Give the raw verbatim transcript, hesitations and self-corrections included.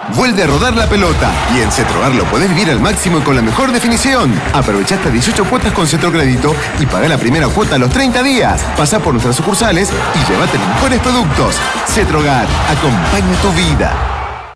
Vuelve a rodar la pelota y en Cetrogar lo podés vivir al máximo y con la mejor definición. Aprovecha hasta dieciocho cuotas con Cetrocrédito y pagá la primera cuota a los treinta días. Pasá por nuestras sucursales y llévate los mejores productos. Cetrogar, acompaña tu vida.